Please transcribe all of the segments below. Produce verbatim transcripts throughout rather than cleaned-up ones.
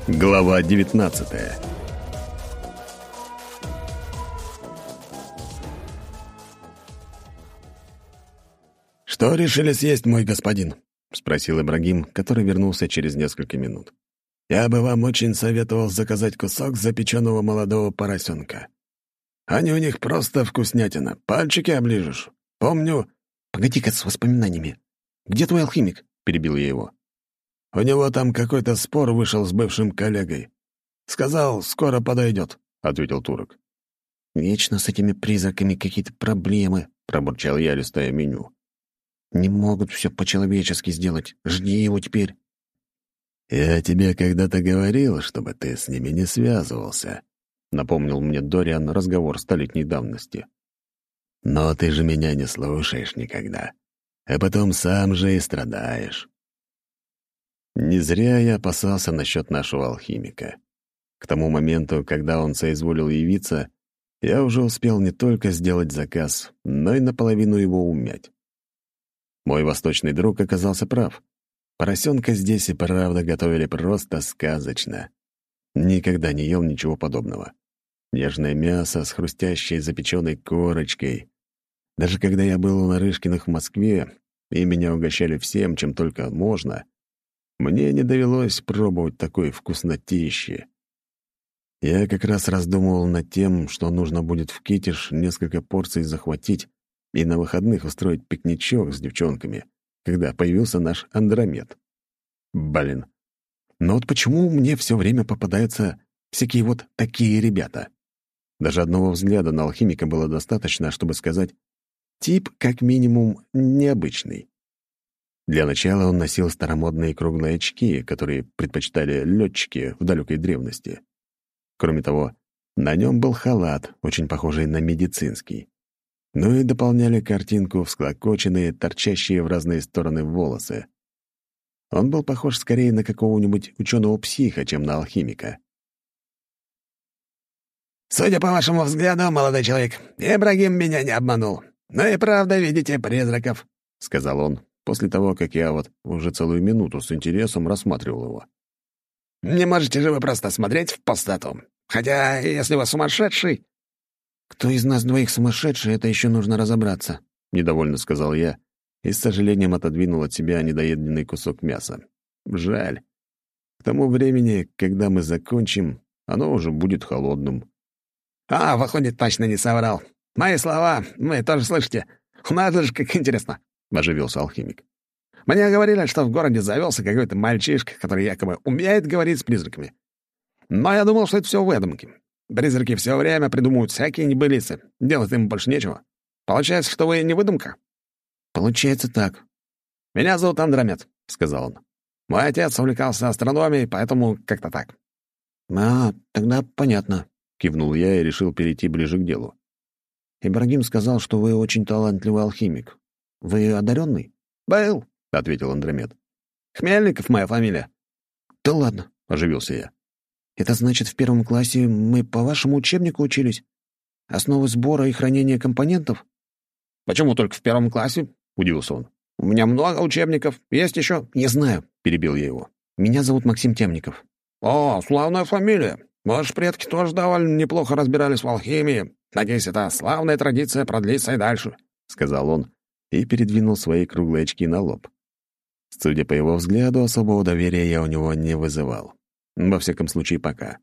Глава девятнадцатая. «Что решили съесть, мой господин?» — спросил Ибрагим, который вернулся через несколько минут. «Я бы вам очень советовал заказать кусок запеченного молодого поросенка. Они у них просто вкуснятина, пальчики оближешь. Помню...» «Погоди-ка с воспоминаниями. Где твой алхимик?» — перебил я его. «У него там какой-то спор вышел с бывшим коллегой. Сказал, скоро подойдет», — ответил турок. «Вечно с этими призраками какие-то проблемы», — пробурчал я, листая меню. «Не могут все по-человечески сделать. Жди его теперь». «Я тебе когда-то говорил, чтобы ты с ними не связывался», — напомнил мне Дориан разговор столетней давности. «Но ты же меня не слушаешь никогда, а потом сам же и страдаешь». Не зря я опасался насчет нашего алхимика. К тому моменту, когда он соизволил явиться, я уже успел не только сделать заказ, но и наполовину его умять. Мой восточный друг оказался прав. Поросенка здесь и правда готовили просто сказочно. Никогда не ел ничего подобного. Нежное мясо с хрустящей запеченной корочкой. Даже когда я был у Нарышкиных в Москве, и меня угощали всем, чем только можно, мне не довелось пробовать такой вкуснотищи. Я как раз раздумывал над тем, что нужно будет в Китиш несколько порций захватить и на выходных устроить пикничок с девчонками, когда появился наш Андромед. Блин, но вот почему мне все время попадаются всякие вот такие ребята? Даже одного взгляда на алхимика было достаточно, чтобы сказать, тип, как минимум, необычный. Для начала он носил старомодные круглые очки, которые предпочитали летчики в далекой древности. Кроме того, на нем был халат, очень похожий на медицинский. Ну и дополняли картинку всклокоченные, торчащие в разные стороны волосы. Он был похож скорее на какого-нибудь ученого-психа, чем на алхимика. «Судя по вашему взгляду, молодой человек, Ибрагим меня не обманул. Но и правда видите призраков», — сказал он, после того, как я вот уже целую минуту с интересом рассматривал его. «Не можете же вы просто смотреть в пустоту. Хотя, если вы сумасшедший...» «Кто из нас двоих сумасшедший, это еще нужно разобраться», — недовольно сказал я и с сожалением отодвинул от себя недоеденный кусок мяса. Жаль. К тому времени, когда мы закончим, оно уже будет холодным. «А, выходит, точно не соврал. Мои слова вы тоже слышите. Надо же, как интересно», — оживился алхимик. «Мне говорили, что в городе завелся какой-то мальчишка, который якобы умеет говорить с призраками. Но я думал, что это все выдумки. Призраки все время придумывают всякие небылицы. Делать им больше нечего. Получается, что вы не выдумка?» «Получается так». «Меня зовут Андромед», — сказал он. «Мой отец увлекался астрономией, поэтому как-то так». «А, тогда понятно», — кивнул я и решил перейти ближе к делу. «Ибрагим сказал, что вы очень талантливый алхимик. Вы одаренный?» «Был», — ответил Андромед. «Хмельников моя фамилия». «Да ладно», — оживился я. «Это значит, в первом классе мы по вашему учебнику учились? Основы сбора и хранения компонентов?» «Почему только в первом классе?» — удивился он. «У меня много учебников. Есть еще?» «Не знаю», — перебил я его. «Меня зовут Максим Темников». «О, славная фамилия. Ваши предки тоже довольно неплохо разбирались в алхимии. Надеюсь, эта славная традиция продлится и дальше», — сказал он и передвинул свои круглые очки на лоб. Судя по его взгляду, особого доверия я у него не вызывал. Во всяком случае, пока.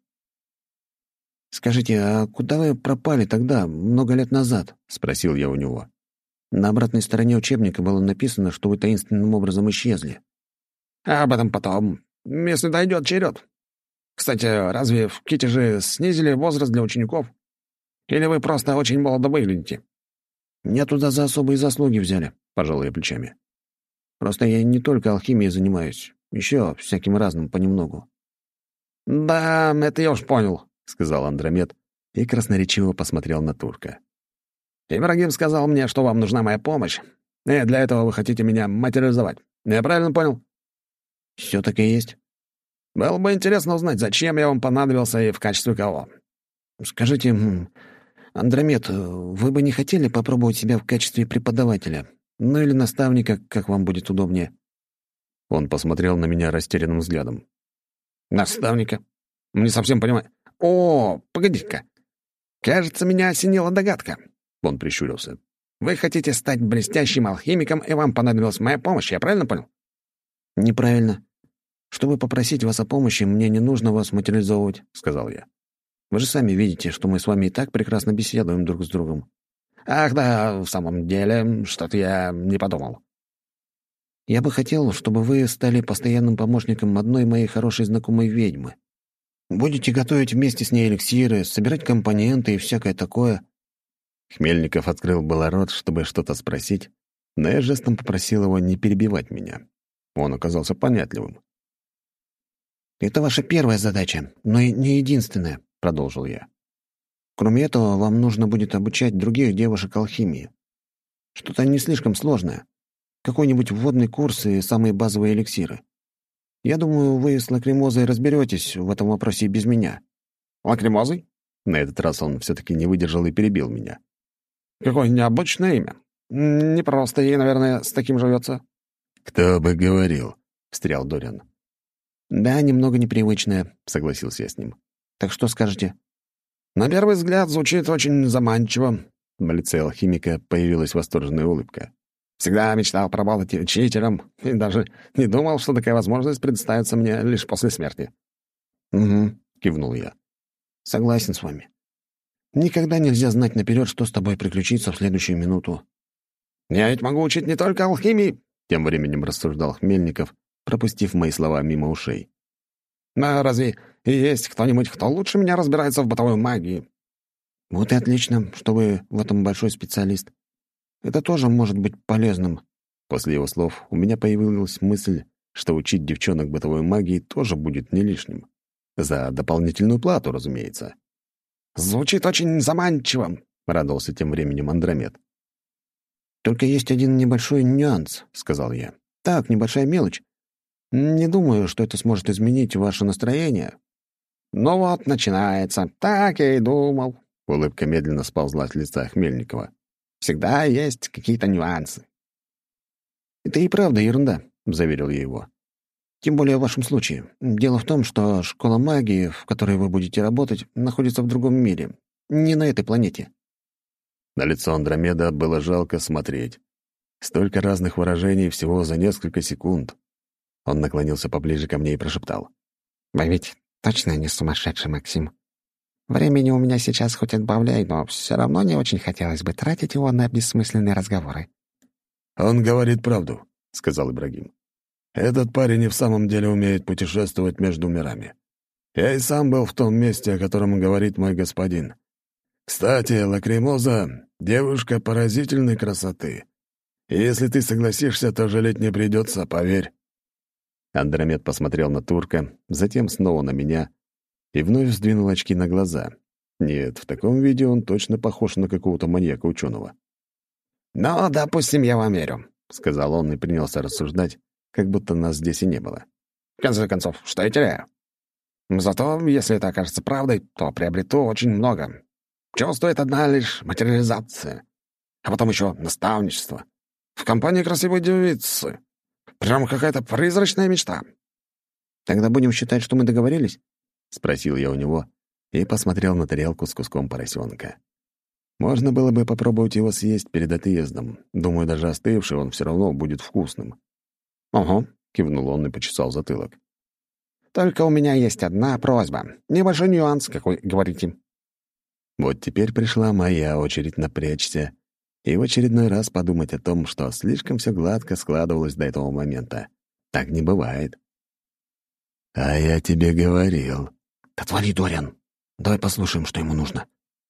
«Скажите, а куда вы пропали тогда, много лет назад?» — спросил я у него. «На обратной стороне учебника было написано, что вы таинственным образом исчезли». «А об этом потом, если дойдет черед. Кстати, разве в Китеже снизили возраст для учеников? Или вы просто очень молодо выглядите?» «Меня туда за особые заслуги взяли», — пожал я плечами. «Просто я не только алхимией занимаюсь, еще всяким разным понемногу». «Да, это я уж понял», — сказал Андромед и красноречиво посмотрел на турка. «Ибрагим сказал мне, что вам нужна моя помощь, и для этого вы хотите меня материализовать. Я правильно понял?» «Все так и есть». «Было бы интересно узнать, зачем я вам понадобился и в качестве кого». «Скажите, Андромед, вы бы не хотели попробовать себя в качестве преподавателя? Ну или наставника, как вам будет удобнее?» Он посмотрел на меня растерянным взглядом. «Наставника? Не совсем понимаю. О, погодите-ка. Кажется, меня осенила догадка. Он прищурился. Вы хотите стать блестящим алхимиком, и вам понадобилась моя помощь, я правильно понял? Неправильно. Чтобы попросить вас о помощи, мне не нужно вас материализовывать, сказал я. Вы же сами видите, что мы с вами и так прекрасно беседуем друг с другом. Ах да, в самом деле, что-то я не подумал. Я бы хотел, чтобы вы стали постоянным помощником одной моей хорошей знакомой ведьмы. Будете готовить вместе с ней эликсиры, собирать компоненты и всякое такое. Хмельников открыл было рот, чтобы что-то спросить, но я жестом попросил его не перебивать меня. Он оказался понятливым. «Это ваша первая задача, но и не единственная», — продолжил я. «Кроме этого, вам нужно будет обучать других девушек алхимии. Что-то не слишком сложное. Какой-нибудь вводный курс и самые базовые эликсиры. Я думаю, вы с Лакримозой разберетесь в этом вопросе и без меня». «Лакримозой?» На этот раз он все-таки не выдержал и перебил меня. «Какое необычное имя. Непросто ей, наверное, с таким живется». «Кто бы говорил», — встрял Дориан. «Да, немного непривычное», — согласился я с ним. «Так что скажете?» «На первый взгляд звучит очень заманчиво». На лице алхимика появилась восторженная улыбка. «Всегда мечтал поработать учителем и даже не думал, что такая возможность предоставится мне лишь после смерти». «Угу», — кивнул я. «Согласен с вами. Никогда нельзя знать наперед, что с тобой приключится в следующую минуту». «Я ведь могу учить не только алхимии», — тем временем рассуждал Хмельников, пропустив мои слова мимо ушей. «Но разве есть кто-нибудь, кто лучше меня разбирается в бытовой магии?» «Вот и отлично, что вы в этом большой специалист. Это тоже может быть полезным». После его слов у меня появилась мысль, что учить девчонок бытовой магии тоже будет не лишним. За дополнительную плату, разумеется. «Звучит очень заманчиво», — радовался тем временем Андромед. «Только есть один небольшой нюанс», — сказал я. «Так, небольшая мелочь. Не думаю, что это сможет изменить ваше настроение». «Ну вот, начинается. Так я и думал». Улыбка медленно сползла с лица Хмельникова. «Всегда есть какие-то нюансы». «Это и правда ерунда», — заверил я его. «Тем более в вашем случае. Дело в том, что школа магии, в которой вы будете работать, находится в другом мире. Не на этой планете». На лицо Андромеда было жалко смотреть. Столько разных выражений всего за несколько секунд. Он наклонился поближе ко мне и прошептал. «Вы ведь точно не сумасшедший, Максим? Времени у меня сейчас хоть отбавляй, но все равно не очень хотелось бы тратить его на бессмысленные разговоры». «Он говорит правду», — сказал Ибрагим. «Этот парень и в самом деле умеет путешествовать между мирами. Я и сам был в том месте, о котором говорит мой господин. Кстати, Лакримоза — девушка поразительной красоты. И если ты согласишься, то жалеть не придется, поверь». Андромед посмотрел на турка, затем снова на меня и вновь сдвинул очки на глаза. Нет, в таком виде он точно похож на какого-то маньяка-ученого. «Ну, допустим, я вам верю», — сказал он и принялся рассуждать, как будто нас здесь и не было. «В конце концов, что я теряю? Зато, если это окажется правдой, то приобрету очень много. Чего стоит одна лишь материализация? А потом еще наставничество. В компании красивой девицы. Прям какая-то призрачная мечта». «Тогда будем считать, что мы договорились?» — спросил я у него и посмотрел на тарелку с куском поросенка. Можно было бы попробовать его съесть перед отъездом. Думаю, даже остывший он все равно будет вкусным. «Угу», — кивнул он и почесал затылок. «Только у меня есть одна просьба. Небольшой нюанс, как вы говорите». Вот теперь пришла моя очередь напрячься и в очередной раз подумать о том, что слишком все гладко складывалось до этого момента. Так не бывает. «А я тебе говорил». «Отвали, Дориан. Давай послушаем, что ему нужно».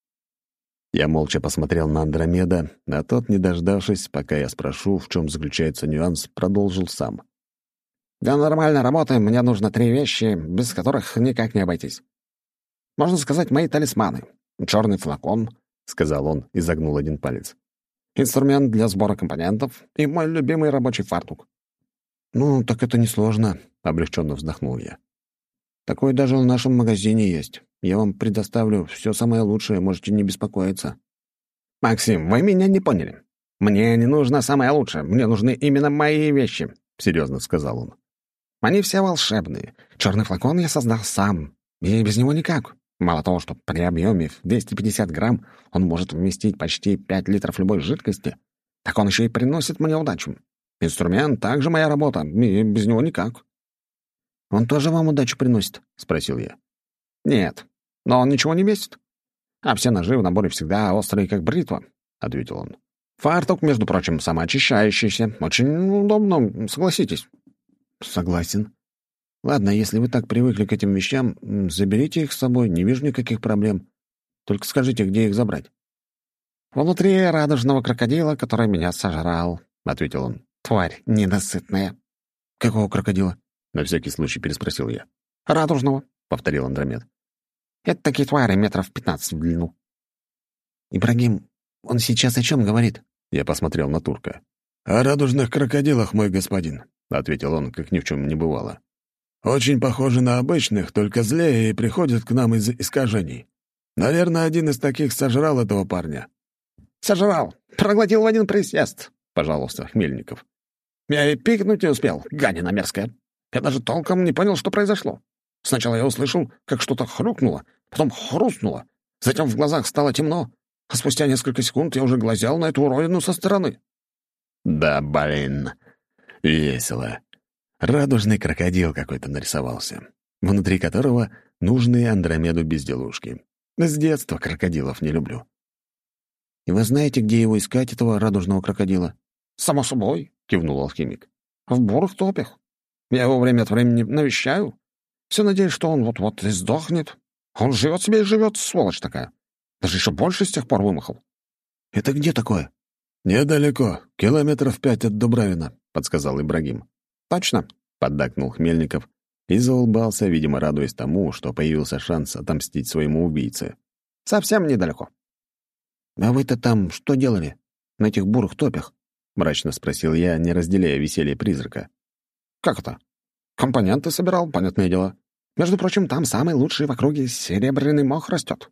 Я молча посмотрел на Андромеда, а тот, не дождавшись, пока я спрошу, в чем заключается нюанс, продолжил сам. «Для нормальной работы мне нужно три вещи, без которых никак не обойтись. Можно сказать, мои талисманы. Черный флакон», — сказал он и загнул один палец. «Инструмент для сбора компонентов и мой любимый рабочий фартук». «Ну, так это несложно», — облегченно вздохнул я. «Такой даже в нашем магазине есть. Я вам предоставлю все самое лучшее, можете не беспокоиться». «Максим, вы меня не поняли. Мне не нужно самое лучшее, мне нужны именно мои вещи», — серьезно сказал он. «Они все волшебные. Черный флакон я создал сам. И без него никак. Мало того, что при объеме в двести пятьдесят грамм он может вместить почти пять литров любой жидкости, так он еще и приносит мне удачу. Инструмент также моя работа, и без него никак. «Он тоже вам удачу приносит?» — спросил я. «Нет, но он ничего не весит. А все ножи в наборе всегда острые, как бритва», — ответил он. «Фартук, между прочим, самоочищающийся. Очень удобно, согласитесь». «Согласен. Ладно, если вы так привыкли к этим вещам, заберите их с собой, не вижу никаких проблем. Только скажите, где их забрать». «Внутри радужного крокодила, который меня сожрал», — ответил он. «Тварь ненасытная». «Какого крокодила?» — на всякий случай переспросил я. «Радужного», — повторил Андромед. «Это такие твари метров пятнадцать в длину». «Ибрагим, он сейчас о чем говорит?» Я посмотрел на турка. «О радужных крокодилах, мой господин», — ответил он, как ни в чем не бывало. «Очень похожи на обычных, только злее и приходят к нам из искажений. Наверное, один из таких сожрал этого парня». «Сожрал! Проглотил в один присест!» — пожаловался Хмельников. «Я и пикнуть не успел, гадина мерзкая. Я даже толком не понял, что произошло. Сначала я услышал, как что-то хрюкнуло, потом хрустнуло, затем в глазах стало темно, а спустя несколько секунд я уже глазел на эту уродину со стороны». «Да, блин, весело. Радужный крокодил какой-то нарисовался, внутри которого нужные Андромеду безделушки. С детства крокодилов не люблю». «И вы знаете, где его искать, этого радужного крокодила?» «Само собой», — кивнул алхимик. «В бурых топях. Я его время от времени навещаю. Все надеюсь, что он вот-вот и сдохнет. Он живет себе и живет, сволочь такая. Даже еще больше с тех пор вымахал». «Это где такое?» «Недалеко, километров пять от Дубравина», — подсказал Ибрагим. «Точно», — поддакнул Хмельников и заулыбался, видимо, радуясь тому, что появился шанс отомстить своему убийце. «Совсем недалеко». «А вы-то там что делали? На этих бурых топях?» — мрачно спросил я, не разделяя веселье призрака. «Как это? Компоненты собирал, понятное дело. Между прочим, там самый лучший в округе серебряный мох растет.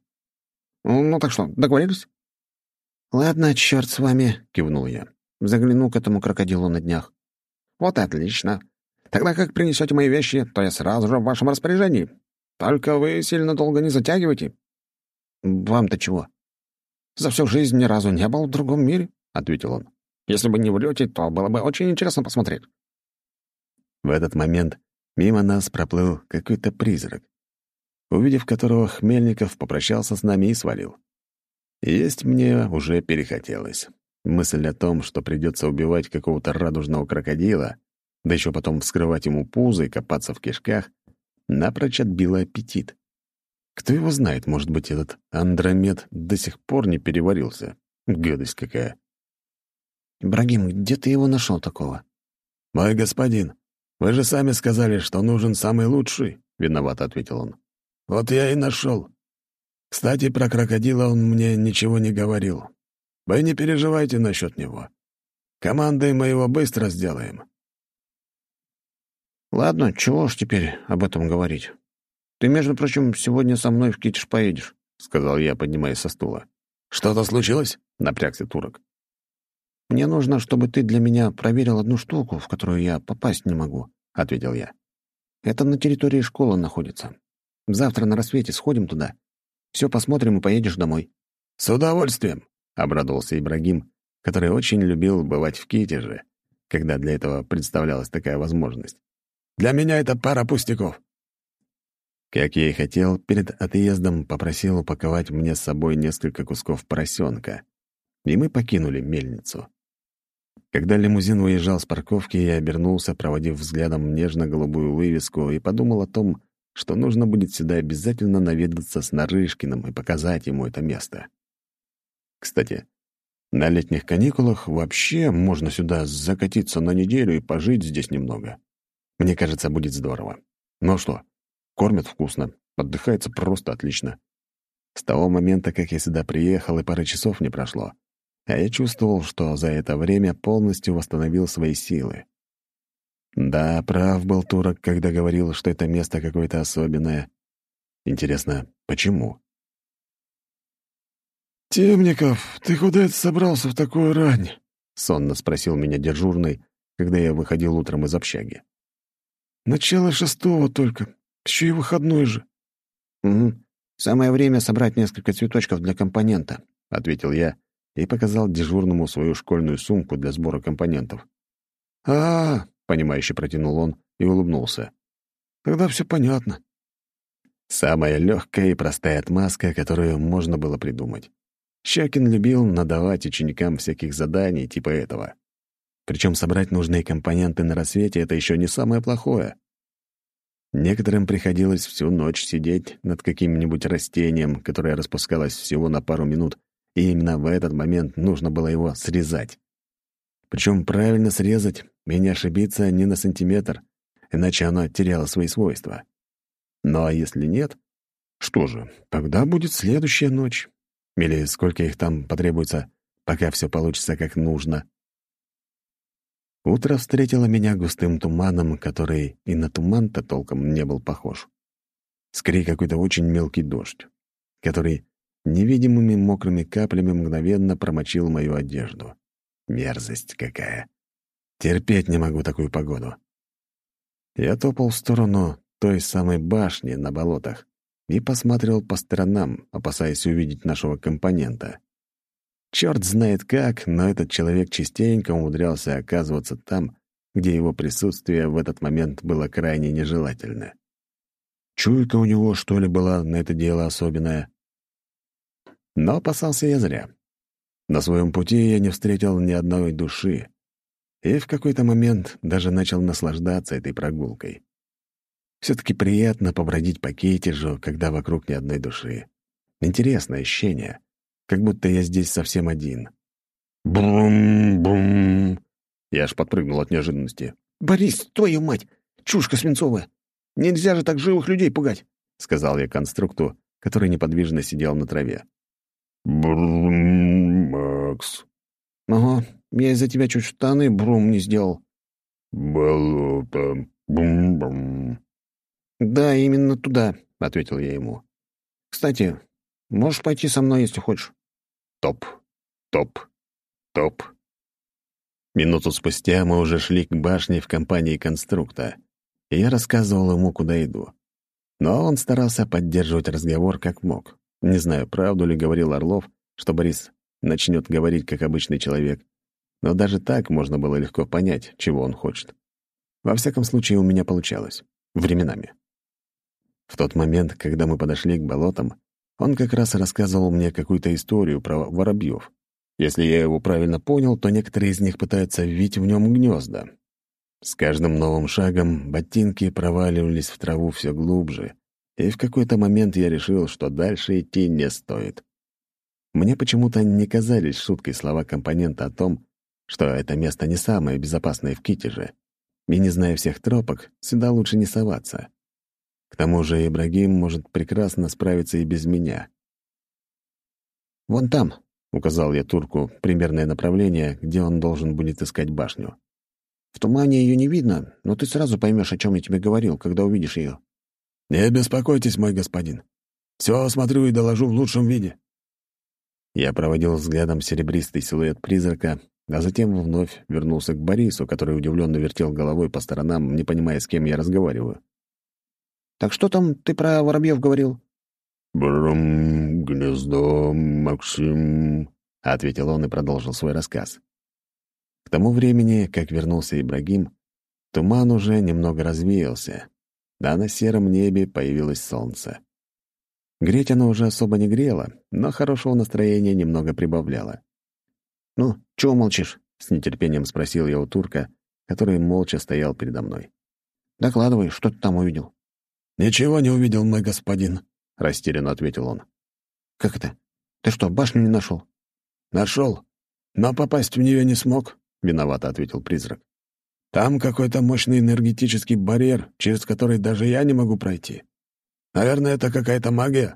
Ну так что, договорились?» «Ладно, черт с вами», — кивнул я. «Загляну к этому крокодилу на днях». «Вот и отлично. Тогда как принесете мои вещи, то я сразу же в вашем распоряжении. Только вы сильно долго не затягивайте». «Вам-то чего?» «За всю жизнь ни разу не был в другом мире», — ответил он. «Если бы не врете, то было бы очень интересно посмотреть». В этот момент мимо нас проплыл какой-то призрак, увидев которого Хмельников попрощался с нами и свалил. Есть мне уже перехотелось. Мысль о том, что придется убивать какого-то радужного крокодила, да еще потом вскрывать ему пузо и копаться в кишках, напрочь отбила аппетит. Кто его знает, может быть, этот Андромед до сих пор не переварился. Гадость какая. «Ибрагим, где ты его нашел такого?» «Мой господин, вы же сами сказали, что нужен самый лучший», — виновато ответил он. «Вот я и нашел. Кстати, про крокодила он мне ничего не говорил. Вы не переживайте насчет него. Командой мы его быстро сделаем». «Ладно, чего ж теперь об этом говорить? Ты, между прочим, сегодня со мной в Китеж поедешь», — сказал я, поднимаясь со стула. «Что-то случилось?» — напрягся турок. «Мне нужно, чтобы ты для меня проверил одну штуку, в которую я попасть не могу», — ответил я. «Это на территории школы находится. Завтра на рассвете сходим туда. Все посмотрим и поедешь домой». «С удовольствием», — обрадовался Ибрагим, который очень любил бывать в Китеже, когда для этого представлялась такая возможность. «Для меня это пара пустяков». Как я и хотел, перед отъездом попросил упаковать мне с собой несколько кусков поросенка, и мы покинули мельницу. Когда лимузин уезжал с парковки, я обернулся, проводив взглядом нежно-голубую вывеску, и подумал о том, что нужно будет сюда обязательно наведаться с Нарышкиным и показать ему это место. Кстати, на летних каникулах вообще можно сюда закатиться на неделю и пожить здесь немного. Мне кажется, будет здорово. Ну что, кормят вкусно, отдыхается просто отлично. С того момента, как я сюда приехал, и пары часов не прошло, а я чувствовал, что за это время полностью восстановил свои силы. Да, прав был турок, когда говорил, что это место какое-то особенное. Интересно, почему? «Темников, ты куда это собрался в такую рань?» — сонно спросил меня дежурный, когда я выходил утром из общаги. «Начало шестого только, еще и выходной же». «Угу. Самое время собрать несколько цветочков для компонента», — ответил я и показал дежурному свою школьную сумку для сбора компонентов. «А, — понимающе протянул он и улыбнулся. Тогда все понятно». Самая легкая и простая отмазка, которую можно было придумать. Щекин любил надавать ученикам всяких заданий типа этого. Причем собрать нужные компоненты на рассвете — это еще не самое плохое. Некоторым приходилось всю ночь сидеть над каким-нибудь растением, которое распускалось всего на пару минут, и именно в этот момент нужно было его срезать. Причем правильно срезать и не ошибиться ни на сантиметр, иначе оно теряло свои свойства. Ну а если нет, что же, тогда будет следующая ночь. Или сколько их там потребуется, пока все получится как нужно. Утро встретило меня густым туманом, который и на туман-то толком не был похож. Скорее, какой-то очень мелкий дождь, который невидимыми мокрыми каплями мгновенно промочил мою одежду. Мерзость какая! Терпеть не могу такую погоду. Я топал в сторону той самой башни на болотах и посматривал по сторонам, опасаясь увидеть нашего компонента. Черт знает как, но этот человек частенько умудрялся оказываться там, где его присутствие в этот момент было крайне нежелательно. Чуйка у него, что ли, была на это дело особенная. Но опасался я зря. На своем пути я не встретил ни одной души, и в какой-то момент даже начал наслаждаться этой прогулкой. Все-таки приятно побродить по Китежу, когда вокруг ни одной души. Интересное ощущение, как будто я здесь совсем один. Брум-брум! Я аж подпрыгнул от неожиданности. «Борис, твою мать! Чушка свинцовая! Нельзя же так живых людей пугать!» — сказал я конструкту, который неподвижно сидел на траве. «Брум, Макс!» «Ага, я из-за тебя чуть штаны брум не сделал». «Болото! Бум-бум!» «Да, именно туда», — ответил я ему. «Кстати, можешь пойти со мной, если хочешь». Топ, топ, топ. Минуту спустя мы уже шли к башне в компании конструкта, и я рассказывал ему, куда иду. Но он старался поддерживать разговор как мог. Не знаю, правду ли говорил Орлов, что Борис начнет говорить как обычный человек, но даже так можно было легко понять, чего он хочет. Во всяком случае, у меня получалось. Временами. В тот момент, когда мы подошли к болотам, он как раз рассказывал мне какую-то историю про воробьев. Если я его правильно понял, то некоторые из них пытаются вить в нем гнезда. С каждым новым шагом ботинки проваливались в траву все глубже, и в какой-то момент я решил, что дальше идти не стоит. Мне почему-то не казались шуткой слова компонента о том, что это место не самое безопасное в Китеже, и, не зная всех тропок, сюда лучше не соваться. К тому же Ибрагим может прекрасно справиться и без меня. «Вон там», — указал я турку примерное направление, где он должен будет искать башню. «В тумане ее не видно, но ты сразу поймешь, о чем я тебе говорил, когда увидишь ее». «Не беспокойтесь, мой господин. Все осмотрю и доложу в лучшем виде». Я проводил взглядом серебристый силуэт призрака, а затем вновь вернулся к Борису, который удивленно вертел головой по сторонам, не понимая, с кем я разговариваю. «Так что там ты про воробьев говорил?» «Брум, гнездо, Максим», — ответил он и продолжил свой рассказ. К тому времени, как вернулся Ибрагим, туман уже немного развеялся, а на сером небе появилось солнце. Греть оно уже особо не грело, но хорошего настроения немного прибавляло. «Ну, чего молчишь?» — с нетерпением спросил я у турка, который молча стоял передо мной. «Докладывай, что ты там увидел?» «Ничего не увидел, мой господин», — растерянно ответил он. «Как это? Ты что, башню не нашел?» «Нашел, но попасть в нее не смог», — виновато ответил призрак. «Там какой-то мощный энергетический барьер, через который даже я не могу пройти. Наверное, это какая-то магия».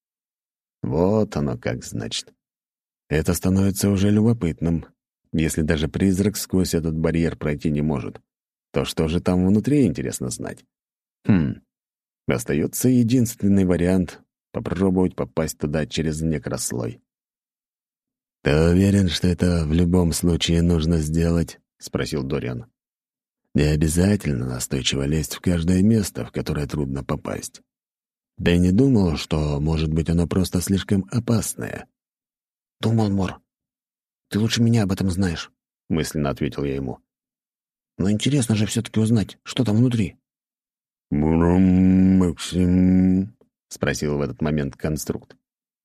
Вот оно как значит. Это становится уже любопытным. Если даже призрак сквозь этот барьер пройти не может, то что же там внутри, интересно знать. Хм. Остается единственный вариант — попробовать попасть туда через некрослой. «Ты уверен, что это в любом случае нужно сделать?» — спросил Дориан. «Не обязательно настойчиво лезть в каждое место, в которое трудно попасть. Да и не думал, что, может быть, оно просто слишком опасное. «Думал, Мор. Ты лучше меня об этом знаешь», — мысленно ответил я ему. «Но интересно же все-таки узнать, что там внутри». «Брум, Максим», — спросил в этот момент конструкт.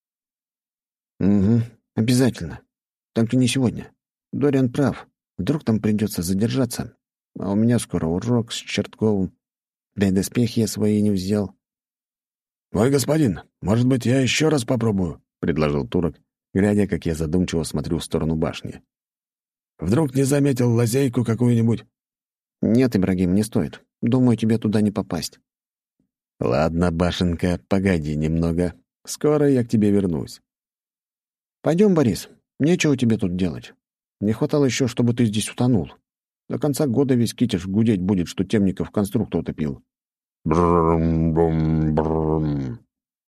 «Угу, обязательно. Только не сегодня. Дориан прав. Вдруг там придется задержаться. А у меня скоро урок с Чертковым. Да и доспехи я свои не взял». «Мой господин, может быть, я еще раз попробую?» — предложил турок, глядя, как я задумчиво смотрю в сторону башни. «Вдруг не заметил лазейку какую-нибудь?» «Нет, Ибрагим, не стоит. Думаю, тебе туда не попасть». «Ладно, башенка, погоди немного. Скоро я к тебе вернусь». «Пойдем, Борис. Нечего тебе тут делать. Не хватало еще, чтобы ты здесь утонул. До конца года весь Китеж гудеть будет, что Темников конструктор утопил». Брум-брум-брум.